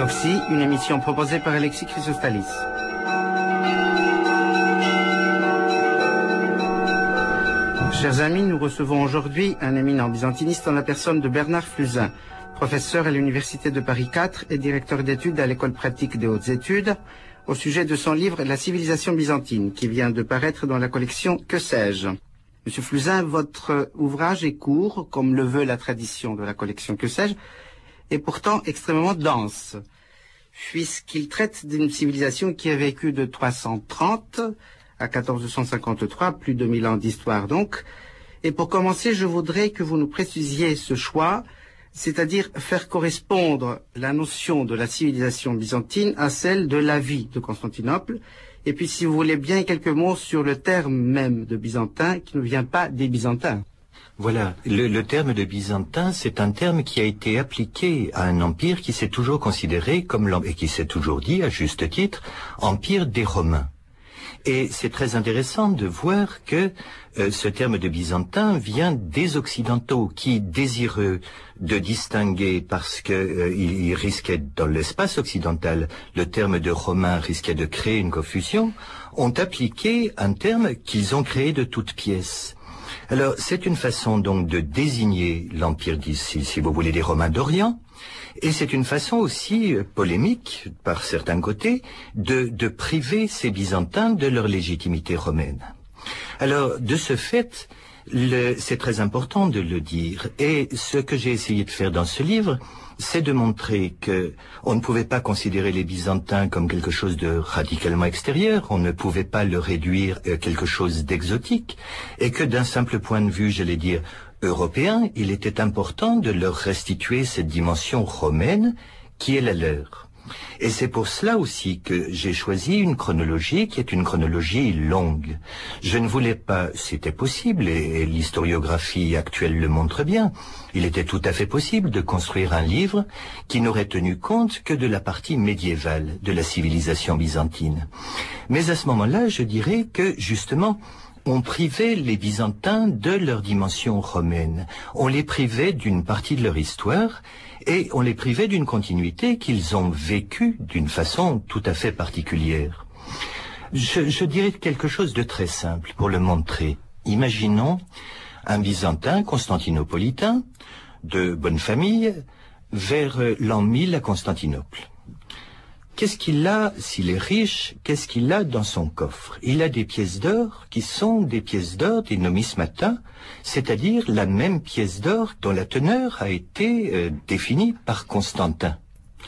Proxy, une émission proposée par Alexis Chrysostalis. Chers amis, nous recevons aujourd'hui un éminent byzantiniste en la personne de Bernard Fluzin, professeur à l'Université de Paris 4 et directeur d'études à l'École pratique des hautes études, au sujet de son livre « La civilisation byzantine » qui vient de paraître dans la collection « Que sais-je ». Monsieur Fluzin, votre ouvrage est court, comme le veut la tradition de la collection « Que sais-je », et pourtant extrêmement dense, puisqu'il traite d'une civilisation qui a vécu de 330 à 1453, plus de 1000 ans d'histoire donc. Et pour commencer, je voudrais que vous nous précisiez ce choix, c'est-à-dire faire correspondre la notion de la civilisation byzantine à celle de la vie de Constantinople. Et puis, si vous voulez bien, quelques mots sur le terme même de byzantin qui ne vient pas des Byzantins. Voilà, le terme de byzantin, c'est un terme qui a été appliqué à un empire qui s'est toujours considéré comme, et qui s'est toujours dit à juste titre, empire des Romains. Et c'est très intéressant de voir que ce terme de byzantin vient des Occidentaux qui, désireux de distinguer, parce que il risquait dans l'espace occidental, le terme de romain risquait de créer une confusion, ont appliqué un terme qu'ils ont créé de toutes pièces. Alors, c'est une façon donc de désigner l'empire, si vous voulez, des Romains d'Orient, et c'est une façon aussi polémique, par certains côtés, de priver ces Byzantins de leur légitimité romaine. Alors, de ce fait, c'est très important de le dire, et ce que j'ai essayé de faire dans ce livre, c'est de montrer que on ne pouvait pas considérer les Byzantins comme quelque chose de radicalement extérieur, on ne pouvait pas le réduire à quelque chose d'exotique, et que d'un simple point de vue, j'allais dire, européen, il était important de leur restituer cette dimension romaine qui est la leur. Et c'est pour cela aussi que j'ai choisi une chronologie qui est une chronologie longue. Je ne voulais pas, c'était possible, et l'historiographie actuelle le montre bien, il était tout à fait possible de construire un livre qui n'aurait tenu compte que de la partie médiévale de la civilisation byzantine. Mais à ce moment-là, je dirais que, justement, on privait les Byzantins de leur dimension romaine. On les privait d'une partie de leur histoire et on les privait d'une continuité qu'ils ont vécue d'une façon tout à fait particulière. Je dirais quelque chose de très simple pour le montrer. Imaginons un Byzantin constantinopolitain de bonne famille vers l'an 1000 à Constantinople. Qu'est-ce qu'il a, s'il est riche, qu'est-ce qu'il a dans son coffre? Il a des pièces d'or qui sont des pièces d'or, des numismata, c'est-à-dire la même pièce d'or dont la teneur a été définie par Constantin.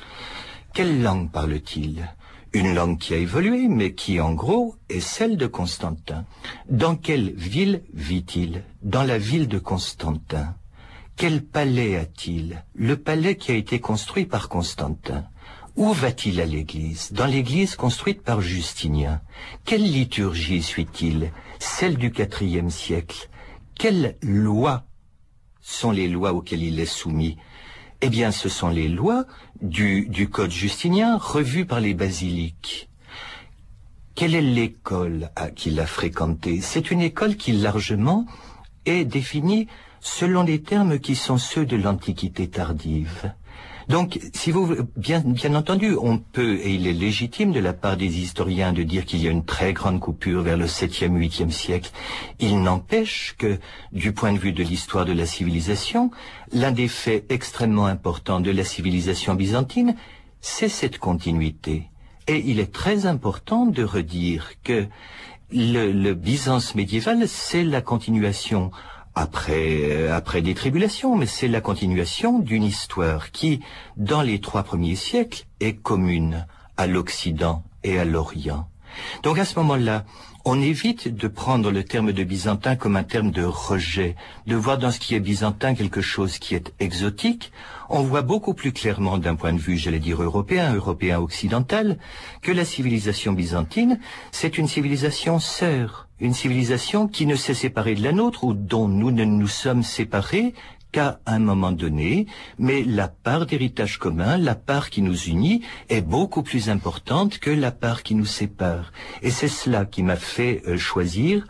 Quelle langue parle-t-il? Une langue qui a évolué, mais qui, en gros, est celle de Constantin. Dans quelle ville vit-il? Dans la ville de Constantin. Quel palais a-t-il? Le palais qui a été construit par Constantin. Où va-t-il à l'église? Dans l'église construite par Justinien. Quelle liturgie suit-il? Celle du IVe siècle. Quelles lois sont les lois auxquelles il est soumis? Eh bien, ce sont les lois du Code Justinien revues par les basiliques. Quelle est l'école qu'il a fréquentée? C'est une école qui largement est définie selon les termes qui sont ceux de l'Antiquité tardive. Donc, si vous, bien entendu, on peut, et il est légitime de la part des historiens de dire qu'il y a une très grande coupure vers le 7e, 8e siècle. Il n'empêche que, du point de vue de l'histoire de la civilisation, l'un des faits extrêmement importants de la civilisation byzantine, c'est cette continuité. Et il est très important de redire que le Byzance médiéval, c'est la continuation après des tribulations, mais c'est la continuation d'une histoire qui, dans les 3 premiers siècles, est commune à l'Occident et à l'Orient. Donc à ce moment-là, on évite de prendre le terme de byzantin comme un terme de rejet, de voir dans ce qui est byzantin quelque chose qui est exotique. On voit beaucoup plus clairement d'un point de vue, j'allais dire européen occidental, que la civilisation byzantine, c'est une civilisation sœur, une civilisation qui ne s'est séparée de la nôtre ou dont nous ne nous sommes séparés qu'à un moment donné, mais la part d'héritage commun, la part qui nous unit, est beaucoup plus importante que la part qui nous sépare. Et c'est cela qui m'a fait choisir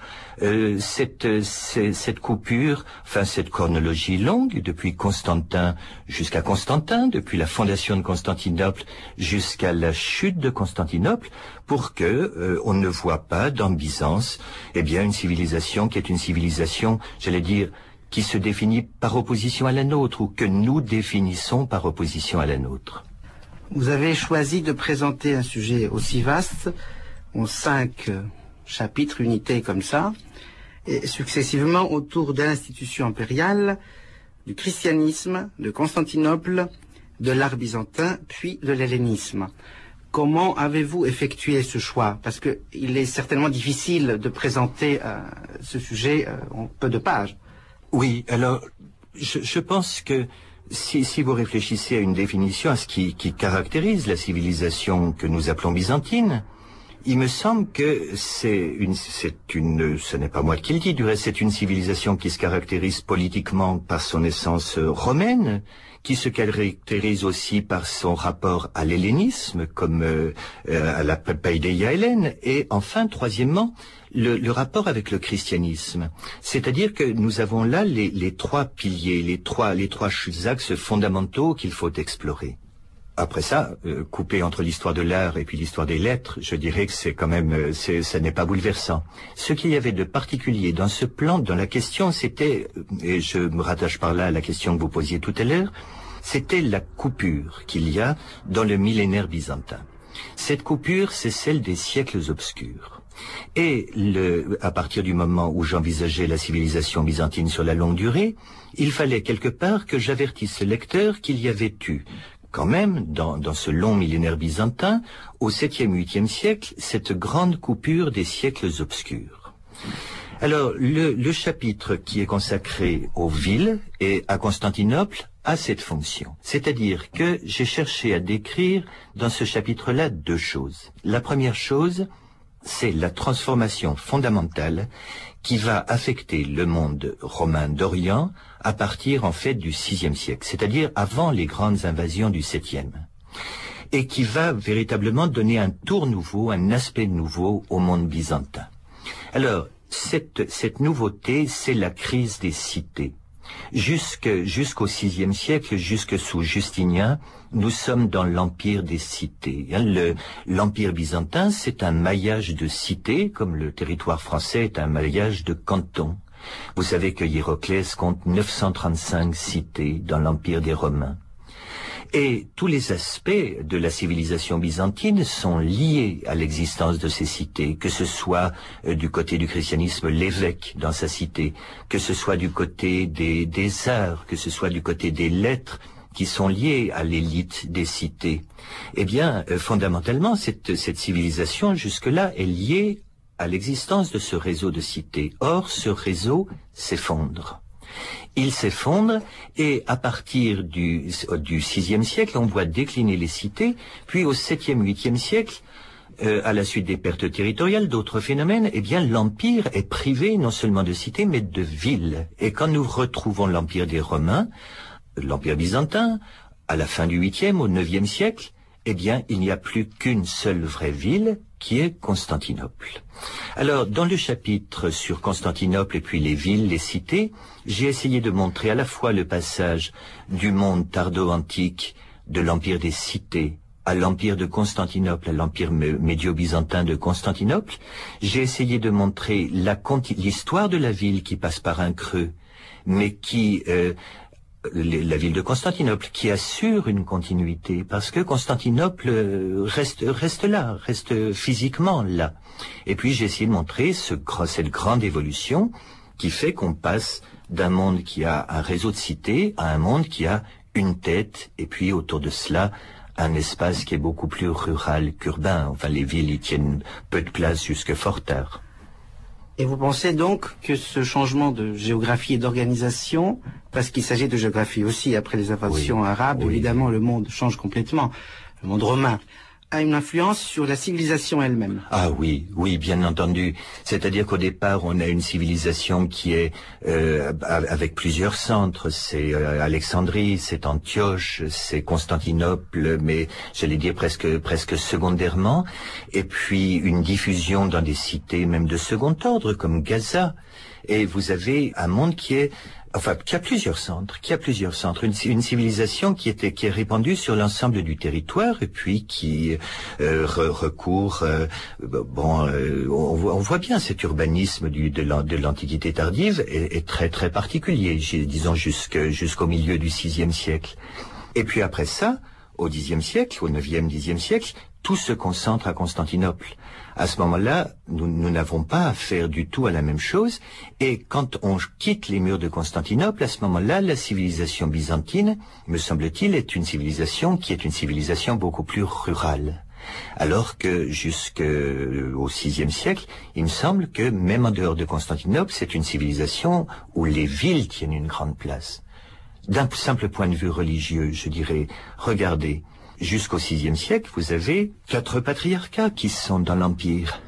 cette coupure, enfin cette chronologie longue, depuis Constantin jusqu'à Constantin, depuis la fondation de Constantinople jusqu'à la chute de Constantinople, pour que on ne voit pas dans Byzance, eh bien, une civilisation qui est une civilisation, j'allais dire, qui se définit par opposition à la nôtre, ou que nous définissons par opposition à la nôtre. Vous avez choisi de présenter un sujet aussi vaste, en 5 chapitres, unités comme ça, et successivement autour de l'institution impériale, du christianisme, de Constantinople, de l'art byzantin, puis de l'hellénisme. Comment avez-vous effectué ce choix? Parce que il est certainement difficile de présenter ce sujet en peu de pages. Oui, alors, je pense que si vous réfléchissez à une définition, à ce qui caractérise la civilisation que nous appelons byzantine, il me semble que ce n'est pas moi qui le dis, du reste, c'est une civilisation qui se caractérise politiquement par son essence romaine, qui se caractérise aussi par son rapport à l'hellénisme, comme à la paideia hellène, et enfin, troisièmement, le rapport avec le christianisme. C'est-à-dire que nous avons là les trois piliers, les trois axes fondamentaux qu'il faut explorer. Après ça, coupé entre l'histoire de l'art et puis l'histoire des lettres, je dirais que c'est quand même, ça n'est pas bouleversant. Ce qu'il y avait de particulier dans ce plan, dans la question, c'était, et je me rattache par là à la question que vous posiez tout à l'heure, c'était la coupure qu'il y a dans le millénaire byzantin. Cette coupure, c'est celle des siècles obscurs. Et à partir du moment où j'envisageais la civilisation byzantine sur la longue durée, il fallait quelque part que j'avertisse le lecteur qu'il y avait eu quand même, dans ce long millénaire byzantin, au 7e, 8e siècle, cette grande coupure des siècles obscurs. Alors, le chapitre qui est consacré aux villes et à Constantinople a cette fonction. C'est-à-dire que j'ai cherché à décrire dans ce chapitre-là 2 choses. La première chose, c'est la transformation fondamentale qui va affecter le monde romain d'Orient à partir en fait du VIe siècle, c'est-à-dire avant les grandes invasions du 7e, et qui va véritablement donner un tour nouveau, un aspect nouveau au monde byzantin. Alors, cette nouveauté, c'est la crise des cités. Jusqu'au VIe siècle, jusque sous Justinien, nous sommes dans l'empire des cités. L'empire byzantin, c'est un maillage de cités, comme le territoire français est un maillage de cantons. Vous savez que Hiéroclès compte 935 cités dans l'empire des Romains. Et tous les aspects de la civilisation byzantine sont liés à l'existence de ces cités, que ce soit du côté du christianisme, l'évêque dans sa cité, que ce soit du côté des arts, que ce soit du côté des lettres, qui sont liées à l'élite des cités. Eh bien, fondamentalement, cette civilisation, jusque-là, est liée à l'existence de ce réseau de cités. Or, ce réseau s'effondre. Il s'effondre et à partir du VIe siècle, on voit décliner les cités, puis au 7e, 8e siècle, à la suite des pertes territoriales, d'autres phénomènes, eh bien l'empire est privé non seulement de cités, mais de villes. Et quand nous retrouvons l'empire des Romains, l'empire byzantin, à la fin du 8e, au 9e siècle, eh bien il n'y a plus qu'une seule vraie ville, qui est Constantinople. Alors, dans le chapitre sur Constantinople et puis les villes, les cités, j'ai essayé de montrer à la fois le passage du monde tardo-antique, de l'empire des cités, à l'empire de Constantinople, à l'empire médio-byzantin de Constantinople. J'ai essayé de montrer l'histoire de la ville qui passe par un creux, mais qui... la ville de Constantinople, qui assure une continuité, parce que Constantinople reste là, reste physiquement là. Et puis j'ai essayé de montrer cette grande évolution qui fait qu'on passe d'un monde qui a un réseau de cités à un monde qui a une tête, et puis autour de cela, un espace qui est beaucoup plus rural qu'urbain. Enfin, les villes y tiennent peu de place jusque fort tard. Et vous pensez donc que ce changement de géographie et d'organisation, parce qu'il s'agit de géographie aussi, après les invasions arabes, évidemment le monde change complètement, le monde romain. a une influence sur la civilisation elle-même. Ah oui, oui, bien entendu. C'est-à-dire qu'au départ, on a une civilisation qui est avec plusieurs centres. C'est Alexandrie, c'est Antioche, c'est Constantinople, mais j'allais dire presque secondairement. Et puis une diffusion dans des cités même de second ordre, comme Gaza. Et vous avez un monde qui a plusieurs centres, une civilisation qui est répandue sur l'ensemble du territoire et puis qui recourt, on voit bien cet urbanisme de l'Antiquité tardive est très très particulier, disons jusqu'au milieu du VIe siècle. Et puis après ça, au Xe siècle, au IXe, Xe siècle, tout se concentre à Constantinople. À ce moment-là, nous n'avons pas affaire du tout à la même chose, et quand on quitte les murs de Constantinople, à ce moment-là, la civilisation byzantine, me semble-t-il, est une civilisation beaucoup plus rurale. Alors que jusqu'au VIe siècle, il me semble que même en dehors de Constantinople, c'est une civilisation où les villes tiennent une grande place. D'un simple point de vue religieux, je dirais, regardez, jusqu'au VIe siècle, vous avez 4 patriarcats qui sont dans l'Empire.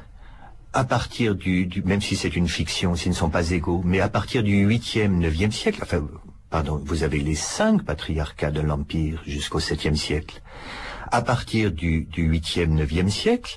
À partir même si c'est une fiction, s'ils ne sont pas égaux, mais à partir du 8e, 9e siècle, vous avez les 5 patriarcats de l'Empire jusqu'au 7e siècle. À partir du 8e, 9e siècle,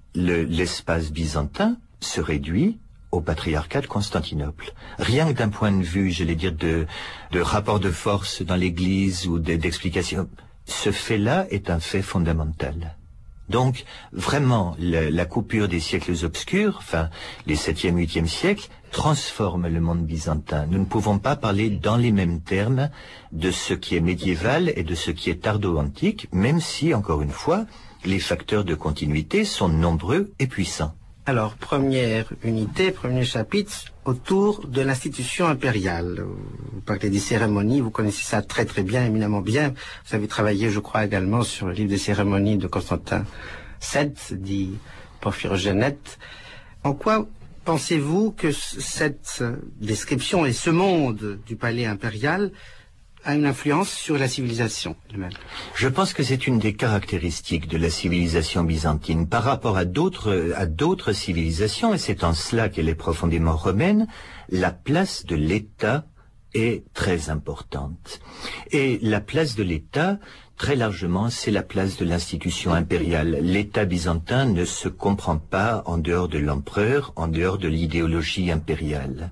l'espace byzantin se réduit au patriarcat de Constantinople. Rien que d'un point de vue, j'allais dire, de rapport de force dans l'Église ou d'explication. Ce fait-là est un fait fondamental. Donc, vraiment, la coupure des siècles obscurs, les 7e, 8e siècles, transforme le monde byzantin. Nous ne pouvons pas parler dans les mêmes termes de ce qui est médiéval et de ce qui est tardo-antique, même si, encore une fois, les facteurs de continuité sont nombreux et puissants. Alors, première unité, premier chapitre, autour de l'institution impériale. Vous parlez des cérémonies, vous connaissez ça très très bien, éminemment bien. Vous avez travaillé, je crois, également sur le livre des cérémonies de Constantin VII, dit Porphyrogénète. En quoi pensez-vous que cette description et ce monde du palais impérial a une influence sur la civilisation elle-même? Je pense que c'est une des caractéristiques de la civilisation byzantine par rapport à d'autres civilisations, et c'est en cela qu'elle est profondément romaine. La place de l'État est très importante. Et la place de l'État, très largement, c'est la place de l'institution impériale. L'État byzantin ne se comprend pas en dehors de l'empereur, en dehors de l'idéologie impériale.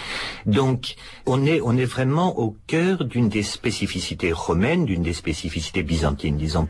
Donc, on est vraiment au cœur d'une des spécificités romaines, d'une des spécificités byzantines, disons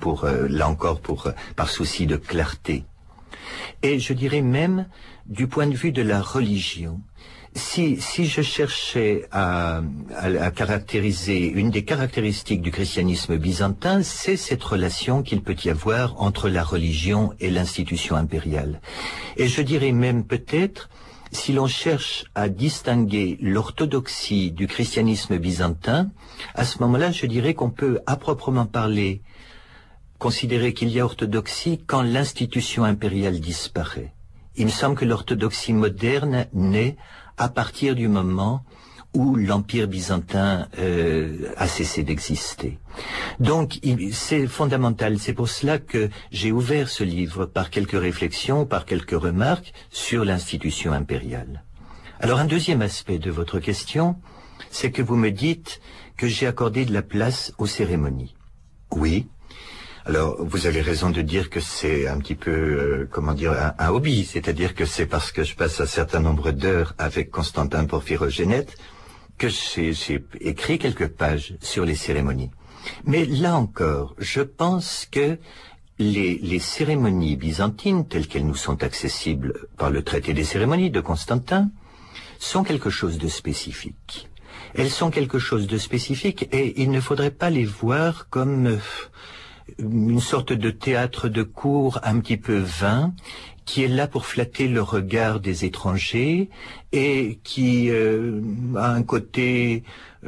par souci de clarté. Et je dirais même, du point de vue de la religion, si je cherchais à caractériser une des caractéristiques du christianisme byzantin, c'est cette relation qu'il peut y avoir entre la religion et l'institution impériale. Et je dirais même peut-être, si l'on cherche à distinguer l'orthodoxie du christianisme byzantin, à ce moment-là, je dirais qu'on peut, à proprement parler, considérer qu'il y a orthodoxie quand l'institution impériale disparaît. Il me semble que l'orthodoxie moderne naît à partir du moment où l'empire byzantin a cessé d'exister. Donc, c'est fondamental. C'est pour cela que j'ai ouvert ce livre par quelques réflexions, par quelques remarques sur l'institution impériale. Alors, un deuxième aspect de votre question, c'est que vous me dites que j'ai accordé de la place aux cérémonies. Oui. Alors, vous avez raison de dire que c'est un petit peu, un hobby. C'est-à-dire que c'est parce que je passe un certain nombre d'heures avec Constantin Porphyrogénète que j'ai écrit quelques pages sur les cérémonies. Mais là encore, je pense que les cérémonies byzantines, telles qu'elles nous sont accessibles par le traité des cérémonies de Constantin, sont quelque chose de spécifique. Elles sont quelque chose de spécifique et il ne faudrait pas les voir comme une sorte de théâtre de cour un petit peu vain, qui est là pour flatter le regard des étrangers et qui a un côté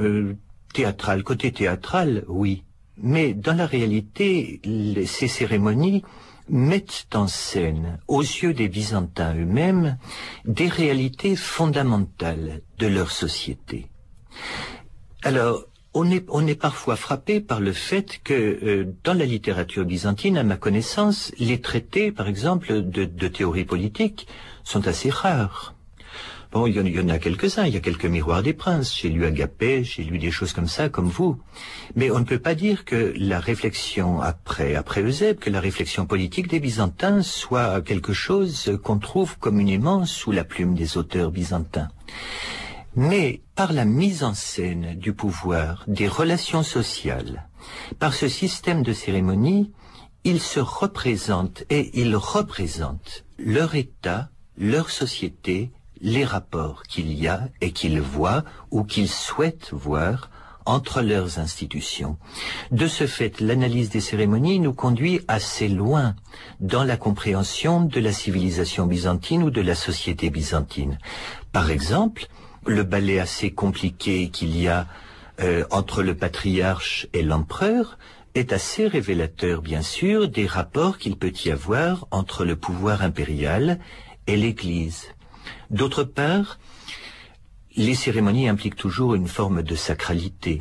théâtral, oui. Mais dans la réalité, ces cérémonies mettent en scène, aux yeux des Byzantins eux-mêmes, des réalités fondamentales de leur société. Alors, on est parfois frappé par le fait que dans la littérature byzantine, à ma connaissance, les traités, par exemple, de théorie politique sont assez rares. Bon, il y en a quelques-uns, il y a quelques miroirs des princes, j'ai lu Agapé, j'ai lu des choses comme ça, comme vous. Mais on ne peut pas dire que la réflexion après Eusèbe, que la réflexion politique des Byzantins soit quelque chose qu'on trouve communément sous la plume des auteurs byzantins. Mais par la mise en scène du pouvoir, des relations sociales, par ce système de cérémonie, ils se représentent et ils représentent leur État, leur société, les rapports qu'il y a et qu'ils voient ou qu'ils souhaitent voir entre leurs institutions. De ce fait, l'analyse des cérémonies nous conduit assez loin dans la compréhension de la civilisation byzantine ou de la société byzantine. Par exemple, le ballet assez compliqué qu'il y a entre le patriarche et l'empereur est assez révélateur, bien sûr, des rapports qu'il peut y avoir entre le pouvoir impérial et l'Église. D'autre part, les cérémonies impliquent toujours une forme de sacralité.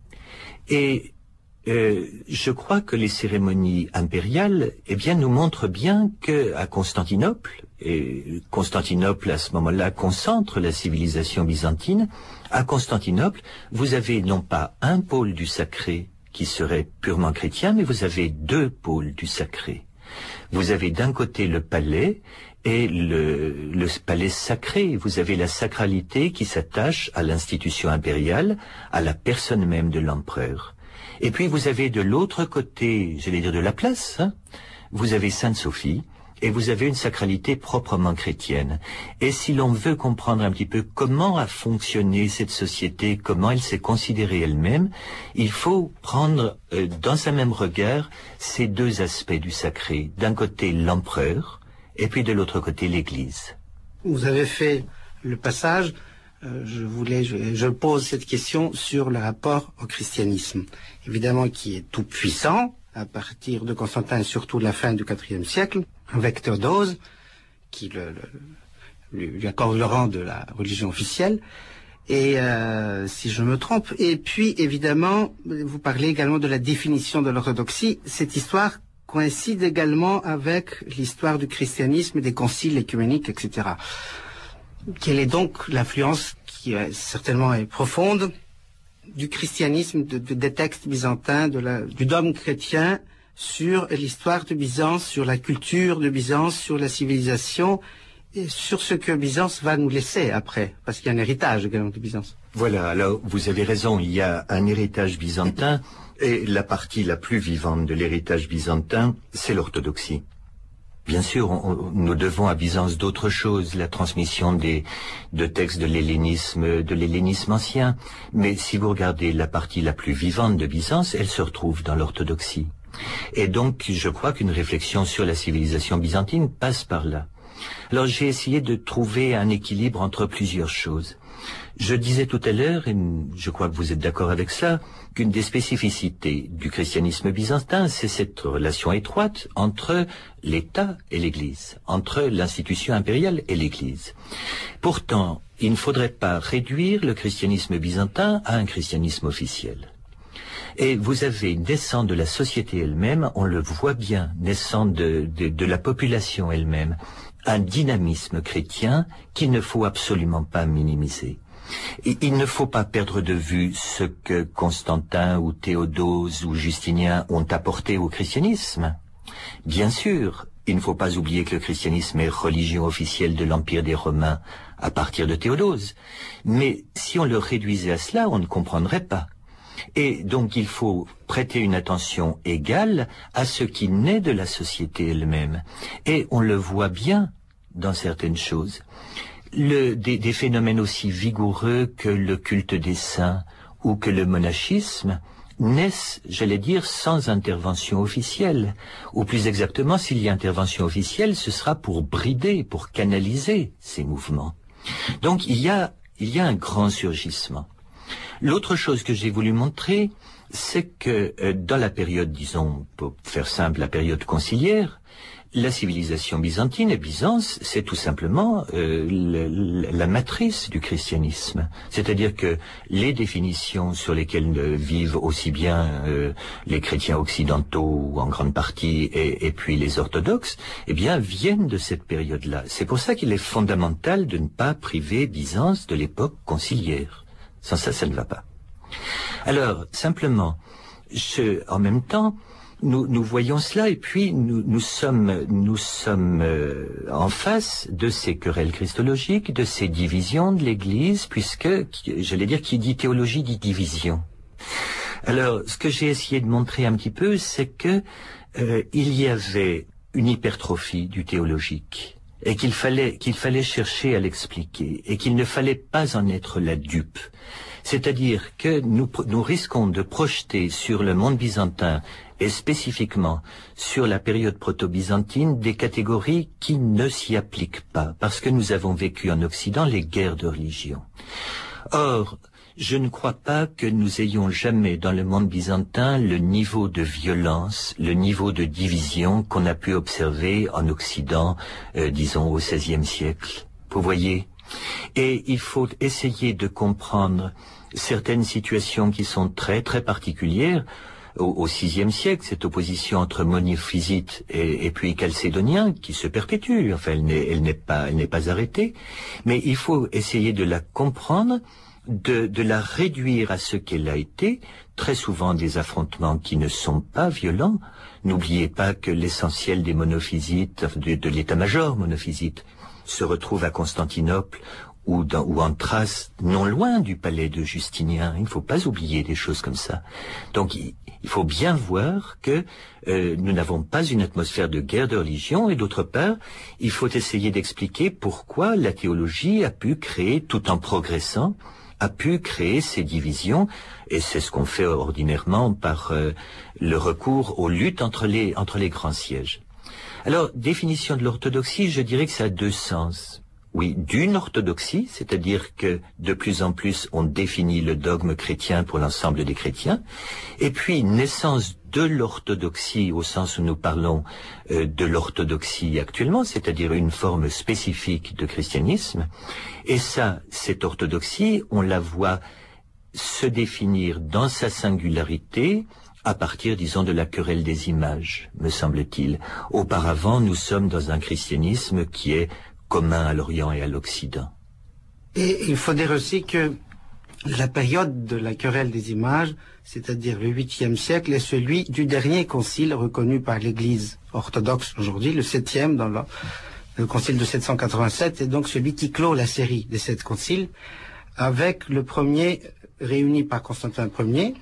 Et je crois que les cérémonies impériales, nous montrent bien qu'à Constantinople, et Constantinople à ce moment-là concentre la civilisation byzantine, à Constantinople, vous avez non pas un pôle du sacré qui serait purement chrétien, mais vous avez deux pôles du sacré. Vous avez d'un côté le palais, et le palais sacré, vous avez la sacralité qui s'attache à l'institution impériale, à la personne même de l'empereur. Et puis vous avez de l'autre côté, j'allais dire de la place, vous avez Sainte-Sophie, et vous avez une sacralité proprement chrétienne. Et si l'on veut comprendre un petit peu comment a fonctionné cette société, comment elle s'est considérée elle-même, il faut prendre dans un même regard ces deux aspects du sacré. D'un côté l'empereur, et puis de l'autre côté l'Église. Vous avez fait le passage, je pose cette question sur le rapport au christianisme, évidemment qui est tout puissant à partir de Constantin et surtout de la fin du IVe siècle, avec Théodose, qui lui accorde le rang de la religion officielle, et si je me trompe, et puis évidemment, vous parlez également de la définition de l'orthodoxie, cette histoire coïncide également avec l'histoire du christianisme, des conciles écuméniques, etc. Quelle est donc l'influence qui certainement est profonde du christianisme, des textes byzantins, du dogme chrétien sur l'histoire de Byzance, sur la culture de Byzance, sur la civilisation et sur ce que Byzance va nous laisser après, parce qu'il y a un héritage également de Byzance. Voilà, alors vous avez raison, il y a un héritage byzantin et la partie la plus vivante de l'héritage byzantin, c'est l'orthodoxie. Bien sûr, nous devons à Byzance d'autres choses, la transmission de textes de l'hellénisme ancien. Mais si vous regardez la partie la plus vivante de Byzance, elle se retrouve dans l'orthodoxie. Et donc, je crois qu'une réflexion sur la civilisation byzantine passe par là. Alors, j'ai essayé de trouver un équilibre entre plusieurs choses. Je disais tout à l'heure, et je crois que vous êtes d'accord avec ça, qu'une des spécificités du christianisme byzantin, c'est cette relation étroite entre l'État et l'Église, entre l'institution impériale et l'Église. Pourtant, il ne faudrait pas réduire le christianisme byzantin à un christianisme officiel. Et vous avez, naissant de la société elle-même, on le voit bien, naissant de la population elle-même, un dynamisme chrétien qu'il ne faut absolument pas minimiser. Et il ne faut pas perdre de vue ce que Constantin ou Théodose ou Justinien ont apporté au christianisme. Bien sûr, il ne faut pas oublier que le christianisme est religion officielle de l'Empire des Romains à partir de Théodose. Mais si on le réduisait à cela, on ne comprendrait pas. Et donc il faut prêter une attention égale à ce qui naît de la société elle-même. Et on le voit bien dans certaines choses. Des phénomènes aussi vigoureux que le culte des saints ou que le monachisme naissent, j'allais dire, sans intervention officielle. Ou plus exactement, s'il y a intervention officielle, ce sera pour brider, pour canaliser ces mouvements. Donc il y a un grand surgissement. L'autre chose que j'ai voulu montrer, c'est que dans la période, disons, pour faire simple, la période conciliaire, la civilisation byzantine et Byzance, c'est tout simplement la matrice du christianisme. C'est-à-dire que les définitions sur lesquelles vivent aussi bien les chrétiens occidentaux ou en grande partie et puis les orthodoxes, eh bien viennent de cette période-là. C'est pour ça qu'il est fondamental de ne pas priver Byzance de l'époque conciliaire. Sans ça, ça ne va pas. Alors, simplement, en même temps, nous voyons cela et puis nous sommes en face de ces querelles christologiques, de ces divisions de l'Église, puisque, j'allais dire, qui dit théologie dit division. Alors, ce que j'ai essayé de montrer un petit peu, c'est que il y avait une hypertrophie du théologique et qu'il fallait chercher à l'expliquer et qu'il ne fallait pas en être la dupe. C'est-à-dire que nous risquons de projeter sur le monde byzantin et spécifiquement sur la période proto-byzantine des catégories qui ne s'y appliquent pas, parce que nous avons vécu en Occident les guerres de religion. Or, je ne crois pas que nous ayons jamais dans le monde byzantin le niveau de violence, le niveau de division qu'on a pu observer en Occident, disons au XVIe siècle. Vous voyez ? Et il faut essayer de comprendre certaines situations qui sont très très particulières. Au VIe siècle, cette opposition entre monophysites et puis chalcédoniens qui se perpétue. Enfin, elle n'est pas arrêtée, mais il faut essayer de la comprendre, de la réduire à ce qu'elle a été. Très souvent des affrontements qui ne sont pas violents. N'oubliez pas que l'essentiel des monophysites, de l'état-major monophysite, se retrouve à Constantinople ou en Thrace, non loin du palais de Justinien. Il ne faut pas oublier des choses comme ça. Donc il faut bien voir que nous n'avons pas une atmosphère de guerre de religion, et d'autre part, il faut essayer d'expliquer pourquoi la théologie a pu créer, tout en progressant, a pu créer ces divisions, et c'est ce qu'on fait ordinairement par le recours aux luttes entre les grands sièges. Alors, définition de l'orthodoxie, je dirais que ça a deux sens. Oui, d'une orthodoxie, c'est-à-dire que de plus en plus on définit le dogme chrétien pour l'ensemble des chrétiens, et puis naissance de l'orthodoxie au sens où nous parlons de l'orthodoxie actuellement, c'est-à-dire une forme spécifique de christianisme, et ça, cette orthodoxie, on la voit se définir dans sa singularité à partir, disons, de la querelle des images, me semble-t-il. Auparavant, nous sommes dans un christianisme qui est commun à l'Orient et à l'Occident. Et il faut dire aussi que la période de la querelle des images, c'est-à-dire le 8e siècle, est celui du dernier concile reconnu par l'Église orthodoxe aujourd'hui, le 7e dans le concile de 787, et donc celui qui clôt la série des 7 conciles, avec le premier réuni par Constantin Ier,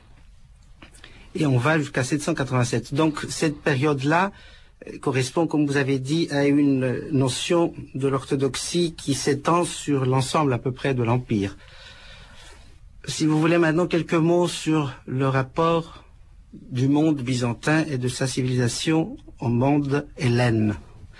et on va jusqu'à 787. Donc cette période-là correspond, comme vous avez dit, à une notion de l'orthodoxie qui s'étend sur l'ensemble à peu près de l'Empire. Si vous voulez maintenant quelques mots sur le rapport du monde byzantin et de sa civilisation au monde hellène.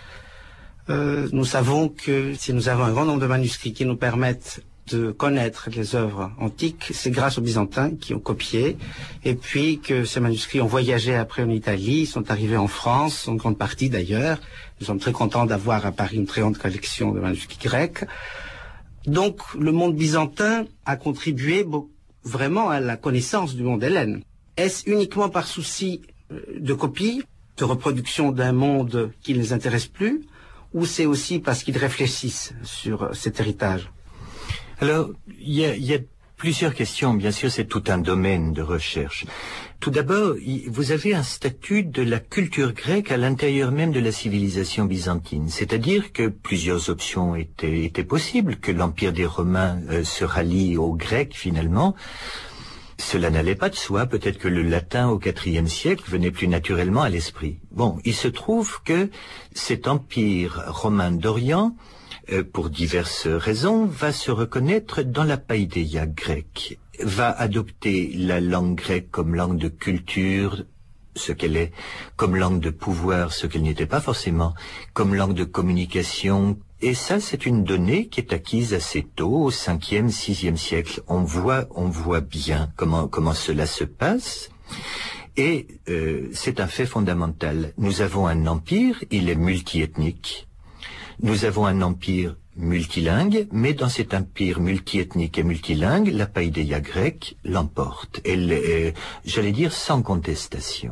Nous savons que si nous avons un grand nombre de manuscrits qui nous permettent de connaître les œuvres antiques, c'est grâce aux Byzantins qui ont copié, et puis que ces manuscrits ont voyagé après en Italie, sont arrivés en France, en grande partie d'ailleurs. Nous sommes très contents d'avoir à Paris une très grande collection de manuscrits grecs. Donc le monde byzantin a contribué vraiment à la connaissance du monde hellène. Est-ce uniquement par souci de copie, de reproduction d'un monde qui ne les intéresse plus, ou c'est aussi parce qu'ils réfléchissent sur cet héritage ? Alors, il y a plusieurs questions. Bien sûr, c'est tout un domaine de recherche. Tout d'abord, vous avez un statut de la culture grecque à l'intérieur même de la civilisation byzantine. C'est-à-dire que plusieurs options étaient possibles, que l'Empire des Romains se rallie aux Grecs finalement. Cela n'allait pas de soi. Peut-être que le latin au IVe siècle venait plus naturellement à l'esprit. Bon, il se trouve que cet Empire romain d'Orient, pour diverses raisons, va se reconnaître dans la païdéia grecque, va adopter la langue grecque comme langue de culture, ce qu'elle est, comme langue de pouvoir, ce qu'elle n'était pas forcément, comme langue de communication. Et ça, c'est une donnée qui est acquise assez tôt, au 5e, 6e siècle. On voit bien comment cela se passe. Et c'est un fait fondamental. Nous avons un empire, il est multiethnique. Nous avons un empire multilingue, mais dans cet empire multiethnique et multilingue, la païdéia grecque l'emporte. Elle est, j'allais dire, sans contestation.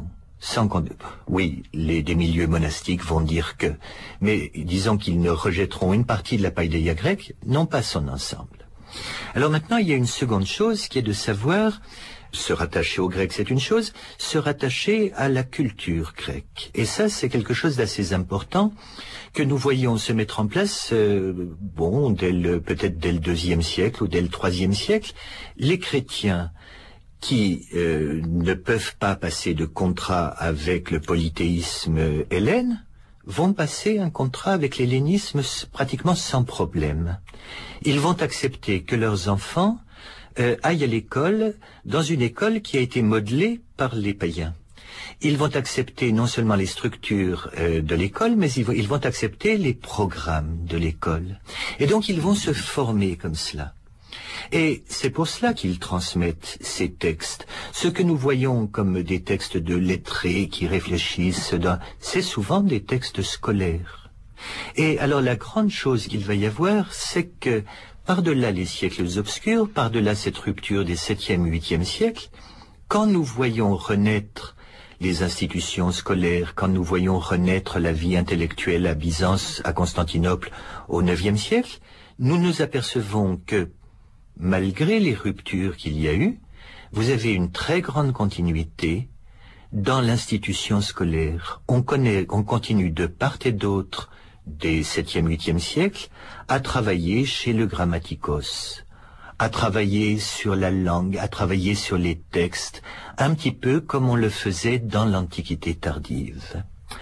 Oui, des milieux monastiques vont dire que, mais disons qu'ils ne rejetteront une partie de la païdéia grecque, non pas son ensemble. Alors maintenant, il y a une seconde chose qui est de savoir, se rattacher au grec c'est une chose, se rattacher à la culture grecque. Et ça, c'est quelque chose d'assez important que nous voyons se mettre en place, peut-être dès le IIe siècle ou dès le IIIe siècle. Les chrétiens qui ne peuvent pas passer de contrat avec le polythéisme hellène, vont passer un contrat avec l'hellénisme pratiquement sans problème. Ils vont accepter que leurs enfants aillent à l'école, dans une école qui a été modelée par les païens. Ils vont accepter non seulement les structures de l'école, mais ils vont accepter les programmes de l'école. Et donc ils vont se former comme cela. Et c'est pour cela qu'ils transmettent ces textes. Ce que nous voyons comme des textes de lettrés qui réfléchissent, c'est souvent des textes scolaires. Et alors la grande chose qu'il va y avoir, c'est que par-delà les siècles obscurs, par-delà cette rupture des 7e, 8e siècles, quand nous voyons renaître les institutions scolaires, quand nous voyons renaître la vie intellectuelle à Byzance, à Constantinople, au 9e siècle, nous nous apercevons que malgré les ruptures qu'il y a eu, vous avez une très grande continuité dans l'institution scolaire. On continue de part et d'autre des 7e, 8e siècles à travailler chez le grammatikos, à travailler sur la langue, à travailler sur les textes, un petit peu comme on le faisait dans l'Antiquité tardive.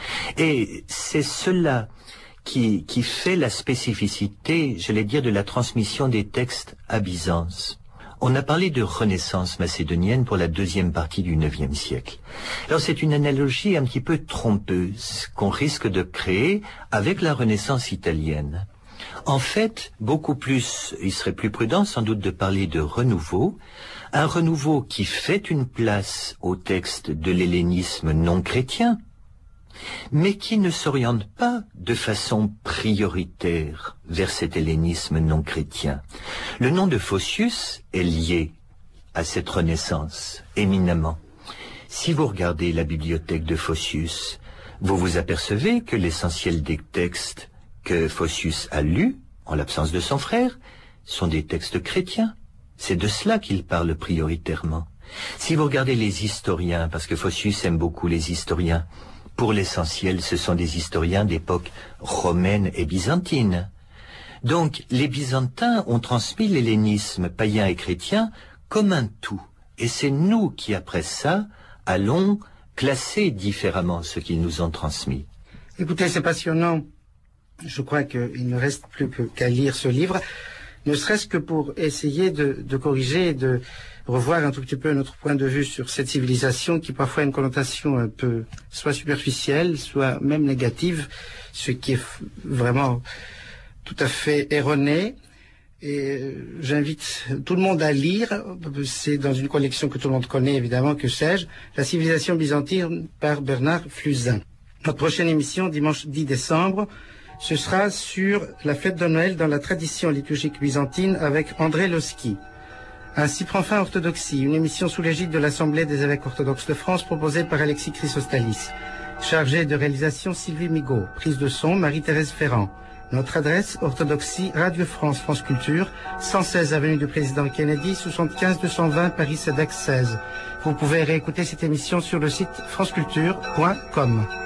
Et c'est cela qui fait la spécificité, j'allais dire, de la transmission des textes à Byzance. On a parlé de renaissance macédonienne pour la deuxième partie du IXe siècle. Alors c'est une analogie un petit peu trompeuse qu'on risque de créer avec la renaissance italienne. En fait, beaucoup plus, il serait plus prudent sans doute de parler de renouveau, un renouveau qui fait une place au texte de l'hellénisme non chrétien, mais qui ne s'oriente pas de façon prioritaire vers cet hellénisme non chrétien. Le nom de Phocius est lié à cette renaissance, éminemment. Si vous regardez la bibliothèque de Phocius, vous vous apercevez que l'essentiel des textes que Phocius a lus, en l'absence de son frère, sont des textes chrétiens. C'est de cela qu'il parle prioritairement. Si vous regardez les historiens, parce que Phocius aime beaucoup les historiens, pour l'essentiel, ce sont des historiens d'époque romaine et byzantine. Donc, les Byzantins ont transmis l'hellénisme païen et chrétien comme un tout. Et c'est nous qui, après ça, allons classer différemment ce qu'ils nous ont transmis. Écoutez, c'est passionnant. Je crois qu'il ne reste plus qu'à lire ce livre, ne serait-ce que pour essayer de corriger et de revoir un tout petit peu notre point de vue sur cette civilisation qui parfois a une connotation un peu soit superficielle, soit même négative, ce qui est vraiment tout à fait erroné. Et j'invite tout le monde à lire, c'est dans une collection que tout le monde connaît évidemment, que sais-je, La civilisation byzantine par Bernard Flusin. Notre prochaine émission, dimanche 10 décembre, ce sera sur la fête de Noël dans la tradition liturgique byzantine avec André Loski. Ainsi prend fin Orthodoxie, une émission sous l'égide de l'Assemblée des évêques orthodoxes de France proposée par Alexis Chrysostalis. Chargée de réalisation Sylvie Migaud, prise de son Marie-Thérèse Ferrand. Notre adresse Orthodoxie, Radio France, France Culture, 116 avenue du Président Kennedy, 75 220 Paris CEDEX 16. Vous pouvez réécouter cette émission sur le site franceculture.com.